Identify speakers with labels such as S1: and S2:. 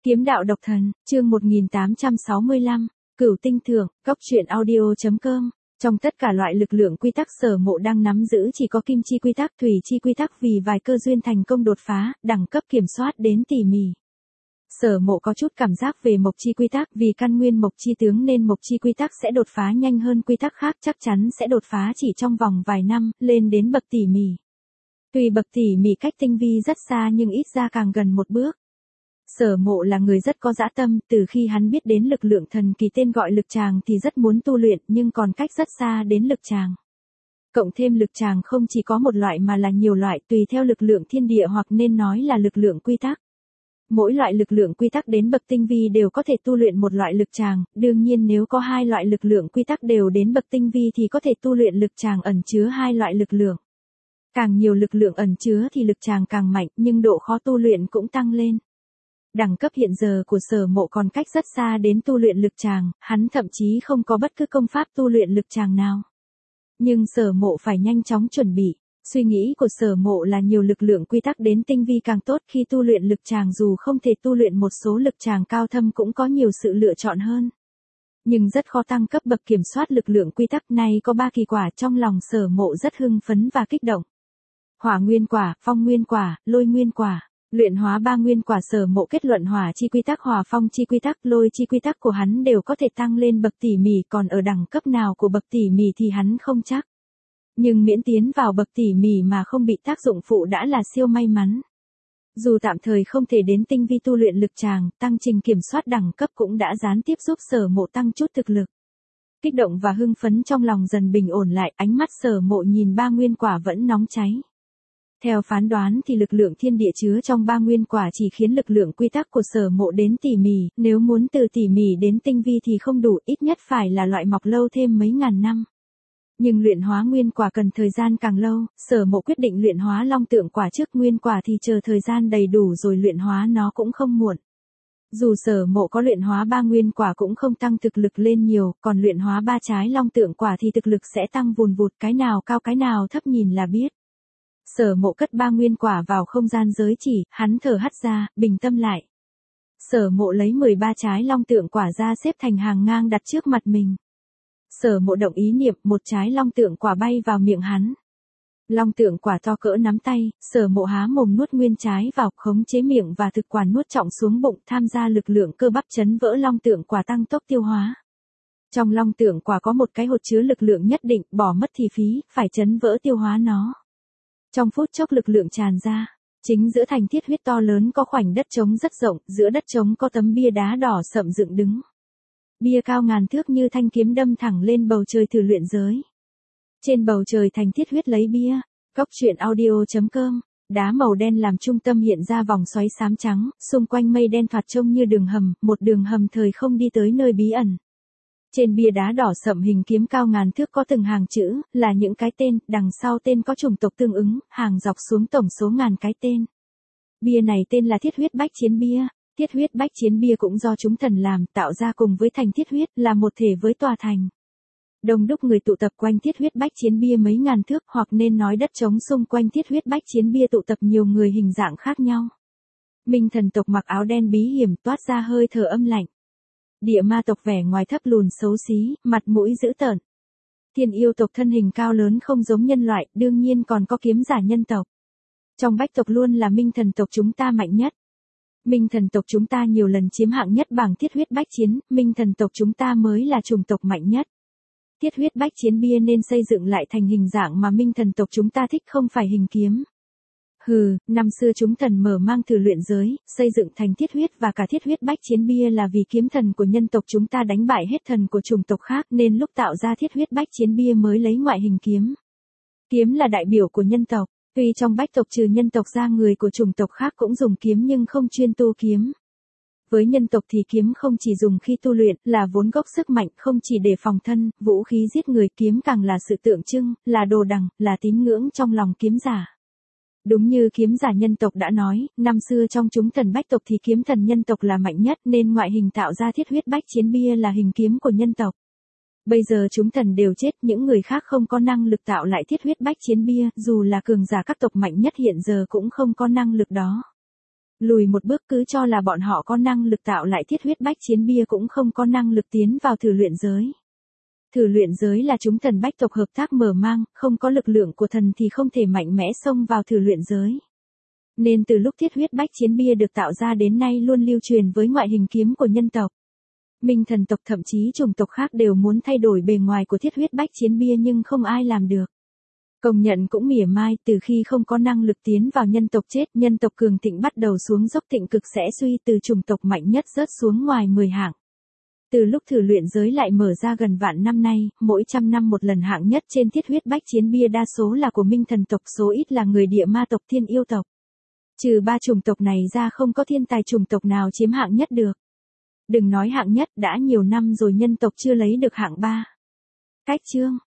S1: Kiếm đạo độc thần, chương 1865, Cửu tinh thượng, góc truyện audio.com. Trong tất cả loại lực lượng quy tắc Sở Mộ đang nắm giữ chỉ có kim chi quy tắc, thủy chi quy tắc vì vài cơ duyên thành công đột phá, đẳng cấp kiểm soát đến tỉ mỉ. Sở Mộ có chút cảm giác về mộc chi quy tắc, vì căn nguyên mộc chi tướng nên mộc chi quy tắc sẽ đột phá nhanh hơn quy tắc khác, chắc chắn sẽ đột phá chỉ trong vòng vài năm, lên đến bậc tỉ mỉ. Tuy bậc tỉ mỉ cách tinh vi rất xa nhưng ít ra càng gần một bước. Sở Mộ là người rất có dã tâm, từ khi hắn biết đến lực lượng thần kỳ tên gọi lực tràng thì rất muốn tu luyện, nhưng còn cách rất xa đến lực tràng. Cộng thêm lực tràng không chỉ có một loại mà là nhiều loại, tùy theo lực lượng thiên địa hoặc nên nói là lực lượng quy tắc. Mỗi loại lực lượng quy tắc đến bậc tinh vi đều có thể tu luyện một loại lực tràng, đương nhiên nếu có hai loại lực lượng quy tắc đều đến bậc tinh vi thì có thể tu luyện lực tràng ẩn chứa hai loại lực lượng. Càng nhiều lực lượng ẩn chứa thì lực tràng càng mạnh, nhưng độ khó tu luyện cũng tăng lên. Đẳng cấp hiện giờ của Sở Mộ còn cách rất xa đến tu luyện lực tràng, hắn thậm chí không có bất cứ công pháp tu luyện lực tràng nào. Nhưng Sở Mộ phải nhanh chóng chuẩn bị. Suy nghĩ của Sở Mộ là nhiều lực lượng quy tắc đến tinh vi càng tốt, khi tu luyện lực tràng dù không thể tu luyện một số lực tràng cao thâm cũng có nhiều sự lựa chọn hơn. Nhưng rất khó tăng cấp bậc kiểm soát lực lượng quy tắc này, có 3 kỳ quả, trong lòng Sở Mộ rất hưng phấn và kích động. Hỏa nguyên quả, phong nguyên quả, lôi nguyên quả. Luyện hóa 3 nguyên quả, Sở Mộ kết luận hỏa chi quy tắc, hỏa phong chi quy tắc, lôi chi quy tắc của hắn đều có thể tăng lên bậc tỉ mỉ, còn ở đẳng cấp nào của bậc tỉ mỉ thì hắn không chắc. Nhưng miễn tiến vào bậc tỉ mỉ mà không bị tác dụng phụ đã là siêu may mắn. Dù tạm thời không thể đến tinh vi tu luyện lực tràng, tăng trình kiểm soát đẳng cấp cũng đã gián tiếp giúp Sở Mộ tăng chút thực lực. Kích động và hưng phấn trong lòng dần bình ổn lại, ánh mắt Sở Mộ nhìn 3 nguyên quả vẫn nóng cháy. Theo phán đoán thì lực lượng thiên địa chứa trong 3 nguyên quả chỉ khiến lực lượng quy tắc của Sở Mộ đến tỉ mỉ, nếu muốn từ tỉ mỉ đến tinh vi thì không đủ, ít nhất phải là loại mọc lâu thêm mấy ngàn năm. Nhưng luyện hóa nguyên quả cần thời gian càng lâu, Sở Mộ quyết định luyện hóa long tượng quả trước, nguyên quả thì chờ thời gian đầy đủ rồi luyện hóa nó cũng không muộn. Dù Sở Mộ có luyện hóa 3 nguyên quả cũng không tăng thực lực lên nhiều, còn luyện hóa 3 trái long tượng quả thì thực lực sẽ tăng vùn vụt, cái nào cao cái nào thấp nhìn là biết. Sở Mộ cất 3 nguyên quả vào không gian giới chỉ, hắn thở hắt ra, bình tâm lại. Sở Mộ lấy 13 trái long tượng quả ra xếp thành hàng ngang đặt trước mặt mình. Sở Mộ động ý niệm, một trái long tượng quả bay vào miệng hắn. Long tượng quả to cỡ nắm tay, Sở Mộ há mồm nuốt nguyên trái vào, khống chế miệng và thực quản nuốt trọng xuống bụng, tham gia lực lượng cơ bắp chấn vỡ long tượng quả, tăng tốc tiêu hóa. Trong long tượng quả có một cái hột chứa lực lượng nhất định, bỏ mất thì phí, phải chấn vỡ tiêu hóa nó. Trong phút chốc lực lượng tràn ra, chính giữa thành thiết huyết to lớn có khoảnh đất trống rất rộng, giữa đất trống có tấm bia đá đỏ sậm dựng đứng. Bia cao ngàn thước như thanh kiếm đâm thẳng lên bầu trời thử luyện giới. Trên bầu trời thành thiết huyết lấy bia, góc truyện audio.com, đá màu đen làm trung tâm hiện ra vòng xoáy xám trắng, xung quanh mây đen thoạt trông như đường hầm, một đường hầm thời không đi tới nơi bí ẩn. Trên bia đá đỏ sậm hình kiếm cao ngàn thước có từng hàng chữ, là những cái tên, đằng sau tên có chủng tộc tương ứng, hàng dọc xuống tổng số ngàn cái tên. Bia này tên là Thiết huyết bách chiến bia. Thiết huyết bách chiến bia cũng do chúng thần làm, tạo ra cùng với thành thiết huyết, là một thể với tòa thành. Đông đúc người tụ tập quanh thiết huyết bách chiến bia mấy ngàn thước, hoặc nên nói đất trống xung quanh thiết huyết bách chiến bia tụ tập nhiều người hình dạng khác nhau. Minh thần tộc mặc áo đen bí hiểm, toát ra hơi thở âm lạnh. Địa ma tộc vẻ ngoài thấp lùn xấu xí, mặt mũi dữ tợn. Thiên yêu tộc thân hình cao lớn không giống nhân loại, đương nhiên còn có kiếm giả nhân tộc. Trong bách tộc luôn là minh thần tộc chúng ta mạnh nhất. Minh thần tộc chúng ta nhiều lần chiếm hạng nhất bảng thiết huyết bách chiến, minh thần tộc chúng ta mới là chủng tộc mạnh nhất. Thiết huyết bách chiến bia nên xây dựng lại thành hình dạng mà minh thần tộc chúng ta thích, không phải hình kiếm. Hừ, năm xưa chúng thần mở mang thử luyện giới, xây dựng thành thiết huyết và cả thiết huyết bách chiến bia là vì kiếm thần của nhân tộc chúng ta đánh bại hết thần của chủng tộc khác, nên lúc tạo ra thiết huyết bách chiến bia mới lấy ngoại hình kiếm. Kiếm là đại biểu của nhân tộc, tuy trong bách tộc trừ nhân tộc ra người của chủng tộc khác cũng dùng kiếm nhưng không chuyên tu kiếm. Với nhân tộc thì kiếm không chỉ dùng khi tu luyện, là vốn gốc sức mạnh, không chỉ để phòng thân, vũ khí giết người, kiếm càng là sự tượng trưng, là đồ đằng, là tín ngưỡng trong lòng kiếm giả. Đúng như kiếm giả nhân tộc đã nói, năm xưa trong chúng thần bách tộc thì kiếm thần nhân tộc là mạnh nhất, nên ngoại hình tạo ra thiết huyết bách chiến bia là hình kiếm của nhân tộc. Bây giờ chúng thần đều chết, những người khác không có năng lực tạo lại thiết huyết bách chiến bia, dù là cường giả các tộc mạnh nhất hiện giờ cũng không có năng lực đó. Lùi một bước cứ cho là bọn họ có năng lực tạo lại thiết huyết bách chiến bia cũng không có năng lực tiến vào thử luyện giới. Thử luyện giới là chúng thần bách tộc hợp tác mở mang, không có lực lượng của thần thì không thể mạnh mẽ xông vào thử luyện giới. Nên từ lúc thiết huyết bách chiến bia được tạo ra đến nay luôn lưu truyền với ngoại hình kiếm của nhân tộc. Minh thần tộc thậm chí chủng tộc khác đều muốn thay đổi bề ngoài của thiết huyết bách chiến bia nhưng không ai làm được. Công nhận cũng mỉa mai, từ khi không có năng lực tiến vào nhân tộc chết, nhân tộc cường thịnh bắt đầu xuống dốc, thịnh cực sẽ suy, từ chủng tộc mạnh nhất rớt xuống ngoài 10 hạng. Từ lúc thử luyện giới lại mở ra gần vạn năm nay, mỗi trăm năm một lần hạng nhất trên thiết huyết bách chiến bia đa số là của minh thần tộc, số ít là người địa ma tộc, thiên yêu tộc. Trừ ba chủng tộc này ra không có thiên tài chủng tộc nào chiếm hạng nhất được. Đừng nói hạng nhất, đã nhiều năm rồi nhân tộc chưa lấy được hạng 3. Cách chương